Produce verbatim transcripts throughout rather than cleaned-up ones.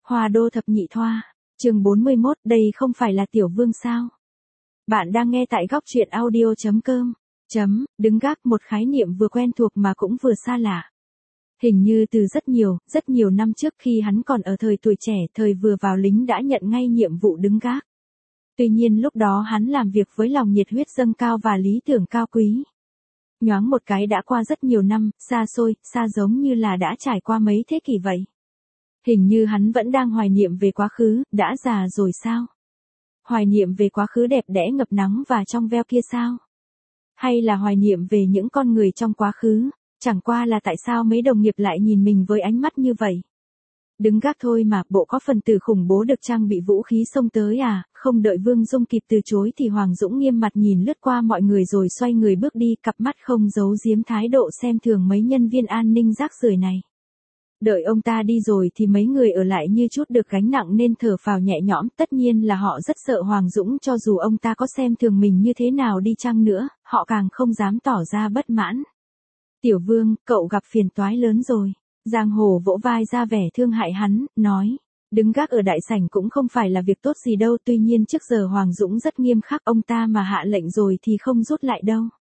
Hoa đô thập nhị thoa, chương bốn mươi mốt, đây không phải là Tiểu Vương sao? Bạn đang nghe tại góc truyện audio chấm com. Chấm, đứng gác, một khái niệm vừa quen thuộc mà cũng vừa xa lạ. Hình như từ rất nhiều, rất nhiều năm trước khi hắn còn ở thời tuổi trẻ, thời vừa vào lính đã nhận ngay nhiệm vụ đứng gác. Tuy nhiên lúc đó hắn làm việc với lòng nhiệt huyết dâng cao và lý tưởng cao quý. Nhoáng một cái đã qua rất nhiều năm, xa xôi, xa giống như là đã trải qua mấy thế kỷ vậy. Hình như hắn vẫn đang hoài niệm về quá khứ, đã già rồi sao? Hoài niệm về quá khứ đẹp đẽ ngập nắng và trong veo kia sao? Hay là hoài niệm về những con người trong quá khứ, chẳng qua là tại sao mấy đồng nghiệp lại nhìn mình với ánh mắt như vậy? Đứng gác thôi mà, bộ có phần tử khủng bố được trang bị vũ khí xông tới à? Không đợi Vương Dung kịp từ chối thì Hoàng Dũng nghiêm mặt nhìn lướt qua mọi người rồi xoay người bước đi, cặp mắt không giấu giếm thái độ xem thường mấy nhân viên an ninh rác rưởi này. Đợi ông ta đi rồi thì mấy người ở lại như chút được gánh nặng nên thở phào nhẹ nhõm, tất nhiên là họ rất sợ Hoàng Dũng, cho dù ông ta có xem thường mình như thế nào đi chăng nữa, họ càng không dám tỏ ra bất mãn. Tiểu Vương, cậu gặp phiền toái lớn rồi. Giang Hồ vỗ vai ra vẻ thương hại hắn, nói, đứng gác ở đại sảnh cũng không phải là việc tốt gì đâu, tuy nhiên trước giờ Hoàng Dũng rất nghiêm khắc, ông ta mà hạ lệnh rồi thì không rút lại đâu.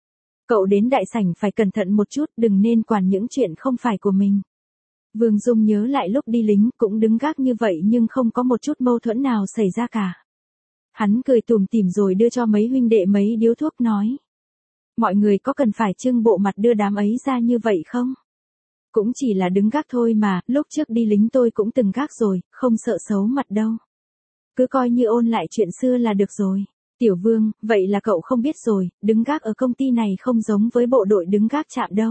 Cậu đến đại sảnh phải cẩn thận một chút, đừng nên quản những chuyện không phải của mình. Vương Dung nhớ lại lúc đi lính cũng đứng gác như vậy nhưng không có một chút mâu thuẫn nào xảy ra cả. Hắn cười tủm tỉm rồi đưa cho mấy huynh đệ mấy điếu thuốc nói. Mọi người có cần phải trưng bộ mặt đưa đám ấy ra như vậy không? Cũng chỉ là đứng gác thôi mà, lúc trước đi lính tôi cũng từng gác rồi, không sợ xấu mặt đâu. Cứ coi như ôn lại chuyện xưa là được rồi. Tiểu Vương, vậy là cậu không biết rồi, đứng gác ở công ty này không giống với bộ đội đứng gác trạm đâu.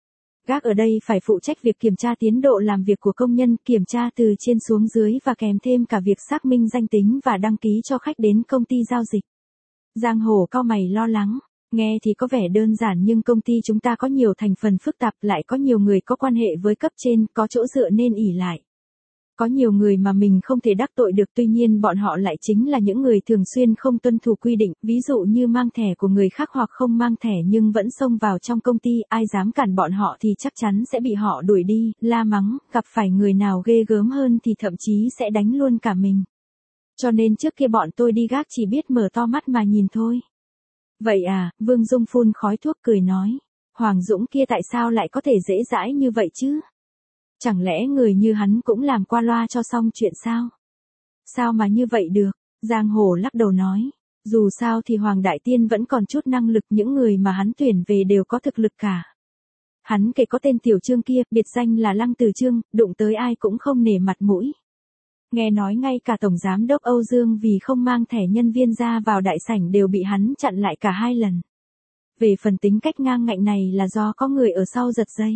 Gác ở đây phải phụ trách việc kiểm tra tiến độ làm việc của công nhân, kiểm tra từ trên xuống dưới và kèm thêm cả việc xác minh danh tính và đăng ký cho khách đến công ty giao dịch. Giang Hồ cau mày lo lắng. Nghe thì có vẻ đơn giản nhưng công ty chúng ta có nhiều thành phần phức tạp, lại có nhiều người có quan hệ với cấp trên, có chỗ dựa nên ỷ lại. Có nhiều người mà mình không thể đắc tội được, tuy nhiên bọn họ lại chính là những người thường xuyên không tuân thủ quy định, ví dụ như mang thẻ của người khác hoặc không mang thẻ nhưng vẫn xông vào trong công ty, ai dám cản bọn họ thì chắc chắn sẽ bị họ đuổi đi, la mắng, gặp phải người nào ghê gớm hơn thì thậm chí sẽ đánh luôn cả mình. Cho nên trước kia bọn tôi đi gác chỉ biết mở to mắt mà nhìn thôi. Vậy à, Vương Dung phun khói thuốc cười nói, Hoàng Dũng kia tại sao lại có thể dễ dãi như vậy chứ? Chẳng lẽ người như hắn cũng làm qua loa cho xong chuyện sao? Sao mà như vậy được? Giang Hồ lắc đầu nói, dù sao thì Hoàng Đại Tiên vẫn còn chút năng lực, những người mà hắn tuyển về đều có thực lực cả. Hắn kể có tên Tiểu Trương kia, biệt danh là Lăng Từ Trương, đụng tới ai cũng không nể mặt mũi. Nghe nói ngay cả Tổng Giám đốc Âu Dương vì không mang thẻ nhân viên ra vào đại sảnh đều bị hắn chặn lại cả hai lần. Về phần tính cách ngang ngạnh này là do có người ở sau giật dây.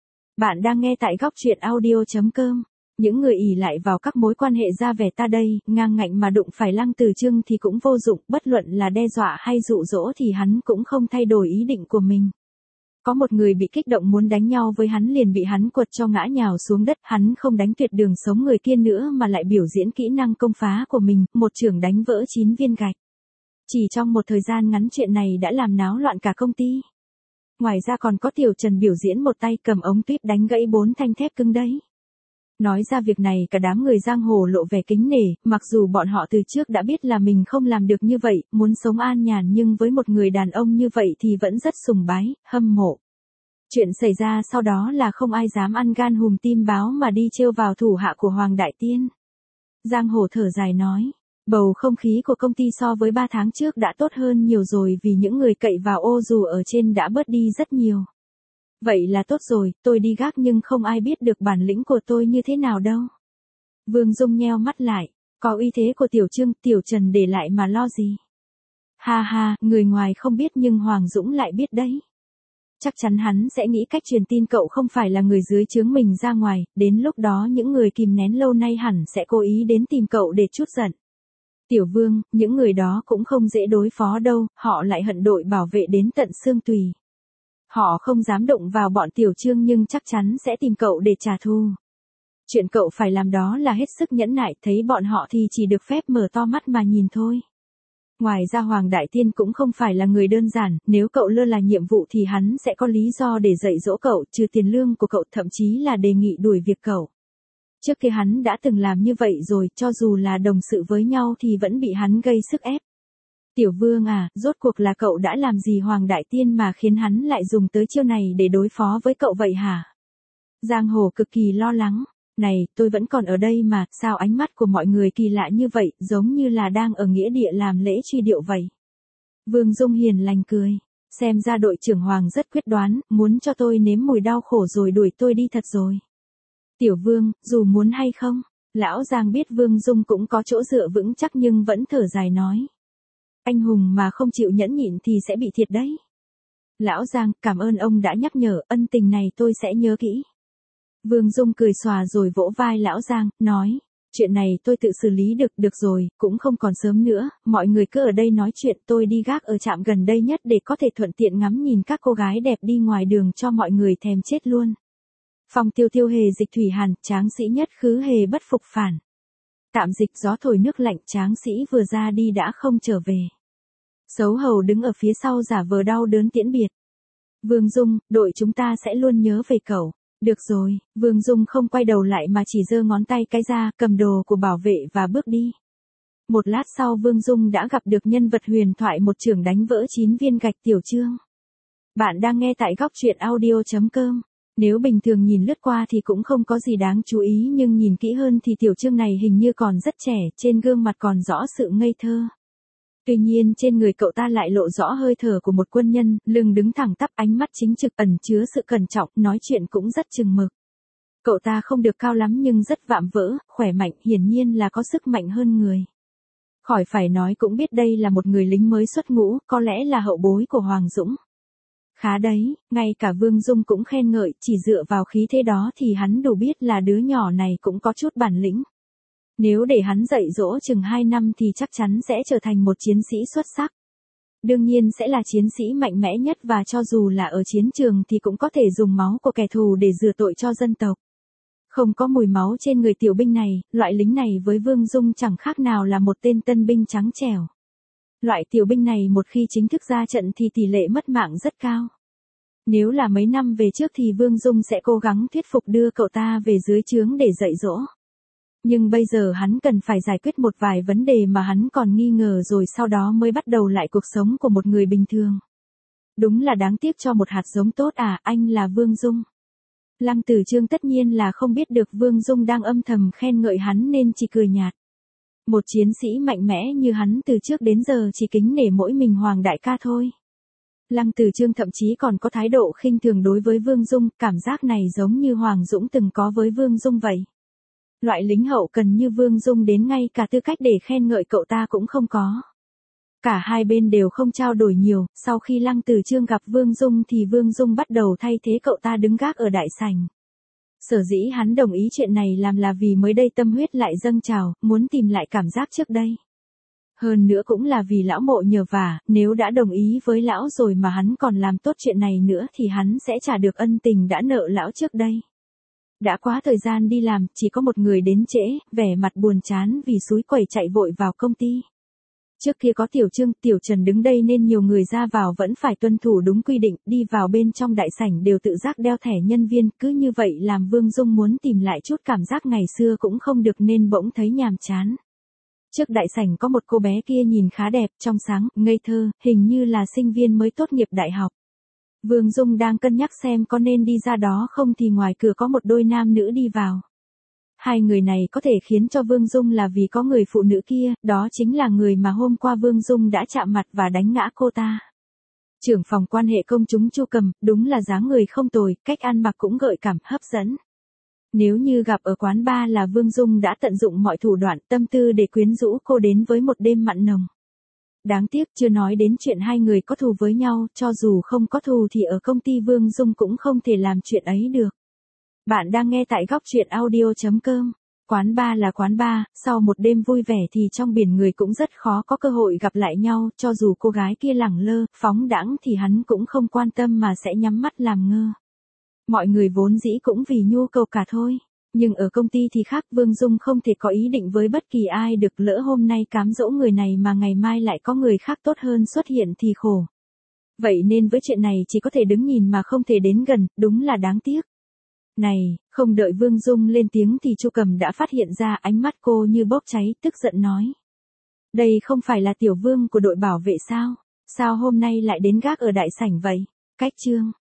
Bạn đang nghe tại góc truyện audio chấm com. Những người ỷ lại vào các mối quan hệ ra vẻ ta đây, ngang ngạnh mà đụng phải Lăng Từ Trương thì cũng vô dụng, bất luận là đe dọa hay dụ dỗ thì hắn cũng không thay đổi ý định của mình. Có một người bị kích động muốn đánh nhau với hắn liền bị hắn quật cho ngã nhào xuống đất, hắn không đánh tuyệt đường sống người kia nữa mà lại biểu diễn kỹ năng công phá của mình, một chưởng đánh vỡ chín viên gạch. Chỉ trong một thời gian ngắn chuyện này đã làm náo loạn cả công ty. Ngoài ra còn có Tiểu Trần biểu diễn một tay cầm ống tuyếp đánh gãy bốn thanh thép cứng đấy. Nói ra việc này cả đám người giang hồ lộ vẻ kính nể, mặc dù bọn họ từ trước đã biết là mình không làm được như vậy, muốn sống an nhàn nhưng với một người đàn ông như vậy thì vẫn rất sùng bái, hâm mộ. Chuyện xảy ra sau đó là không ai dám ăn gan hùm tim báo mà đi trêu vào thủ hạ của Hoàng Đại Tiên. Giang Hồ thở dài nói, bầu không khí của công ty so với ba tháng trước đã tốt hơn nhiều rồi vì những người cậy vào ô dù ở trên đã bớt đi rất nhiều. Vậy là tốt rồi, tôi đi gác nhưng không ai biết được bản lĩnh của tôi như thế nào đâu. Vương Dung nheo mắt lại, có uy thế của Tiểu Trương, Tiểu Trần để lại mà lo gì. Ha ha, người ngoài không biết nhưng Hoàng Dũng lại biết đấy. Chắc chắn hắn sẽ nghĩ cách truyền tin cậu không phải là người dưới trướng mình ra ngoài, đến lúc đó những người kìm nén lâu nay hẳn sẽ cố ý đến tìm cậu để trút giận. Tiểu Vương, những người đó cũng không dễ đối phó đâu, họ lại hận đội bảo vệ đến tận xương tùy. Họ không dám động vào bọn Tiểu Trương nhưng chắc chắn sẽ tìm cậu để trả thù. Chuyện cậu phải làm đó là hết sức nhẫn nại, thấy bọn họ thì chỉ được phép mở to mắt mà nhìn thôi. Ngoài ra Hoàng Đại Tiên cũng không phải là người đơn giản, nếu cậu lơ là nhiệm vụ thì hắn sẽ có lý do để dạy dỗ cậu, trừ tiền lương của cậu, thậm chí là đề nghị đuổi việc cậu. Trước kia hắn đã từng làm như vậy rồi, cho dù là đồng sự với nhau thì vẫn bị hắn gây sức ép. Tiểu Vương à, rốt cuộc là cậu đã làm gì Hoàng Đại Tiên mà khiến hắn lại dùng tới chiêu này để đối phó với cậu vậy hả? Giang Hồ cực kỳ lo lắng. Này, tôi vẫn còn ở đây mà, sao ánh mắt của mọi người kỳ lạ như vậy, giống như là đang ở nghĩa địa làm lễ truy điệu vậy. Vương Dung hiền lành cười. Xem ra đội trưởng Hoàng rất quyết đoán, muốn cho tôi nếm mùi đau khổ rồi đuổi tôi đi thật rồi. Tiểu Vương, dù muốn hay không, lão Giang biết Vương Dung cũng có chỗ dựa vững chắc nhưng vẫn thở dài nói. Anh hùng mà không chịu nhẫn nhịn thì sẽ bị thiệt đấy. Lão Giang, cảm ơn ông đã nhắc nhở, ân tình này tôi sẽ nhớ kỹ. Vương Dung cười xòa rồi vỗ vai lão Giang, nói. Chuyện này tôi tự xử lý được, được rồi, cũng không còn sớm nữa, mọi người cứ ở đây nói chuyện, tôi đi gác ở trạm gần đây nhất để có thể thuận tiện ngắm nhìn các cô gái đẹp đi ngoài đường cho mọi người thèm chết luôn. Phong Tiêu Tiêu hề dịch thủy hàn, tráng sĩ nhất khứ hề bất phục phản. Tạm dịch gió thổi nước lạnh, tráng sĩ vừa ra đi đã không trở về. Xấu hầu đứng ở phía sau giả vờ đau đớn tiễn biệt. Vương Dung, đội chúng ta sẽ luôn nhớ về cậu. Được rồi, Vương Dung không quay đầu lại mà chỉ giơ ngón tay cái ra, cầm đồ của bảo vệ và bước đi. Một lát sau Vương Dung đã gặp được nhân vật huyền thoại một chưởng đánh vỡ chín viên gạch Tiểu Chương. Bạn đang nghe tại góc truyện audio chấm com. Nếu bình thường nhìn lướt qua thì cũng không có gì đáng chú ý nhưng nhìn kỹ hơn thì Tiểu Chương này hình như còn rất trẻ, trên gương mặt còn rõ sự ngây thơ. Tuy nhiên trên người cậu ta lại lộ rõ hơi thở của một quân nhân, lưng đứng thẳng tắp, ánh mắt chính trực ẩn chứa sự cẩn trọng, nói chuyện cũng rất chừng mực. Cậu ta không được cao lắm nhưng rất vạm vỡ, khỏe mạnh, hiển nhiên là có sức mạnh hơn người. Khỏi phải nói cũng biết đây là một người lính mới xuất ngũ, có lẽ là hậu bối của Hoàng Dũng. Khá đấy, ngay cả Vương Dung cũng khen ngợi, chỉ dựa vào khí thế đó thì hắn đủ biết là đứa nhỏ này cũng có chút bản lĩnh. Nếu để hắn dạy dỗ chừng hai năm thì chắc chắn sẽ trở thành một chiến sĩ xuất sắc. Đương nhiên sẽ là chiến sĩ mạnh mẽ nhất và cho dù là ở chiến trường thì cũng có thể dùng máu của kẻ thù để rửa tội cho dân tộc. Không có mùi máu trên người tiểu binh này, loại lính này với Vương Dung chẳng khác nào là một tên tân binh trắng trẻo. Loại tiểu binh này một khi chính thức ra trận thì tỷ lệ mất mạng rất cao. Nếu là mấy năm về trước thì Vương Dung sẽ cố gắng thuyết phục đưa cậu ta về dưới trướng để dạy dỗ. Nhưng bây giờ hắn cần phải giải quyết một vài vấn đề mà hắn còn nghi ngờ rồi sau đó mới bắt đầu lại cuộc sống của một người bình thường. Đúng là đáng tiếc cho một hạt giống tốt à, anh là Vương Dung. Lăng Tử Chương tất nhiên là không biết được Vương Dung đang âm thầm khen ngợi hắn nên chỉ cười nhạt. Một chiến sĩ mạnh mẽ như hắn từ trước đến giờ chỉ kính nể mỗi mình Hoàng đại ca thôi. Lăng Tử Chương thậm chí còn có thái độ khinh thường đối với Vương Dung, cảm giác này giống như Hoàng Dũng từng có với Vương Dung vậy. Loại lính hậu cần như Vương Dung đến ngay cả tư cách để khen ngợi cậu ta cũng không có. Cả hai bên đều không trao đổi nhiều, sau khi Lăng Tử Chương gặp Vương Dung thì Vương Dung bắt đầu thay thế cậu ta đứng gác ở đại sảnh. Sở dĩ hắn đồng ý chuyện này làm là vì mới đây tâm huyết lại dâng trào, muốn tìm lại cảm giác trước đây. Hơn nữa cũng là vì lão mộ nhờ vả, nếu đã đồng ý với lão rồi mà hắn còn làm tốt chuyện này nữa thì hắn sẽ trả được ân tình đã nợ lão trước đây. Đã quá thời gian đi làm, chỉ có một người đến trễ, vẻ mặt buồn chán vì xúi quẩy chạy vội vào công ty. Trước kia có Tiểu Trương, Tiểu Trần đứng đây nên nhiều người ra vào vẫn phải tuân thủ đúng quy định, đi vào bên trong đại sảnh đều tự giác đeo thẻ nhân viên, cứ như vậy làm Vương Dung muốn tìm lại chút cảm giác ngày xưa cũng không được nên bỗng thấy nhàm chán. Trước đại sảnh có một cô bé kia nhìn khá đẹp, trong sáng, ngây thơ, hình như là sinh viên mới tốt nghiệp đại học. Vương Dung đang cân nhắc xem có nên đi ra đó không thì ngoài cửa có một đôi nam nữ đi vào. Hai người này có thể khiến cho Vương Dung là vì có người phụ nữ kia, đó chính là người mà hôm qua Vương Dung đã chạm mặt và đánh ngã cô ta. Trưởng phòng quan hệ công chúng Chu Cầm, đúng là dáng người không tồi, cách ăn mặc cũng gợi cảm, hấp dẫn. Nếu như gặp ở quán bar là Vương Dung đã tận dụng mọi thủ đoạn tâm tư để quyến rũ cô đến với một đêm mặn nồng. Đáng tiếc chưa nói đến chuyện hai người có thù với nhau, cho dù không có thù thì ở công ty Vương Dung cũng không thể làm chuyện ấy được. Bạn đang nghe tại góc truyện audio chấm com. Quán bar là quán bar, sau một đêm vui vẻ thì trong biển người cũng rất khó có cơ hội gặp lại nhau, cho dù cô gái kia lẳng lơ, phóng đãng thì hắn cũng không quan tâm mà sẽ nhắm mắt làm ngơ. Mọi người vốn dĩ cũng vì nhu cầu cả thôi. Nhưng ở công ty thì khác, Vương Dung không thể có ý định với bất kỳ ai được, lỡ hôm nay cám dỗ người này mà ngày mai lại có người khác tốt hơn xuất hiện thì khổ. Vậy nên với chuyện này chỉ có thể đứng nhìn mà không thể đến gần, đúng là đáng tiếc. Này, không đợi Vương Dung lên tiếng thì Chu Cầm đã phát hiện ra ánh mắt cô như bốc cháy, tức giận nói. Đây không phải là tiểu vương của đội bảo vệ sao? Sao hôm nay lại đến gác ở đại sảnh vậy? Cách chương.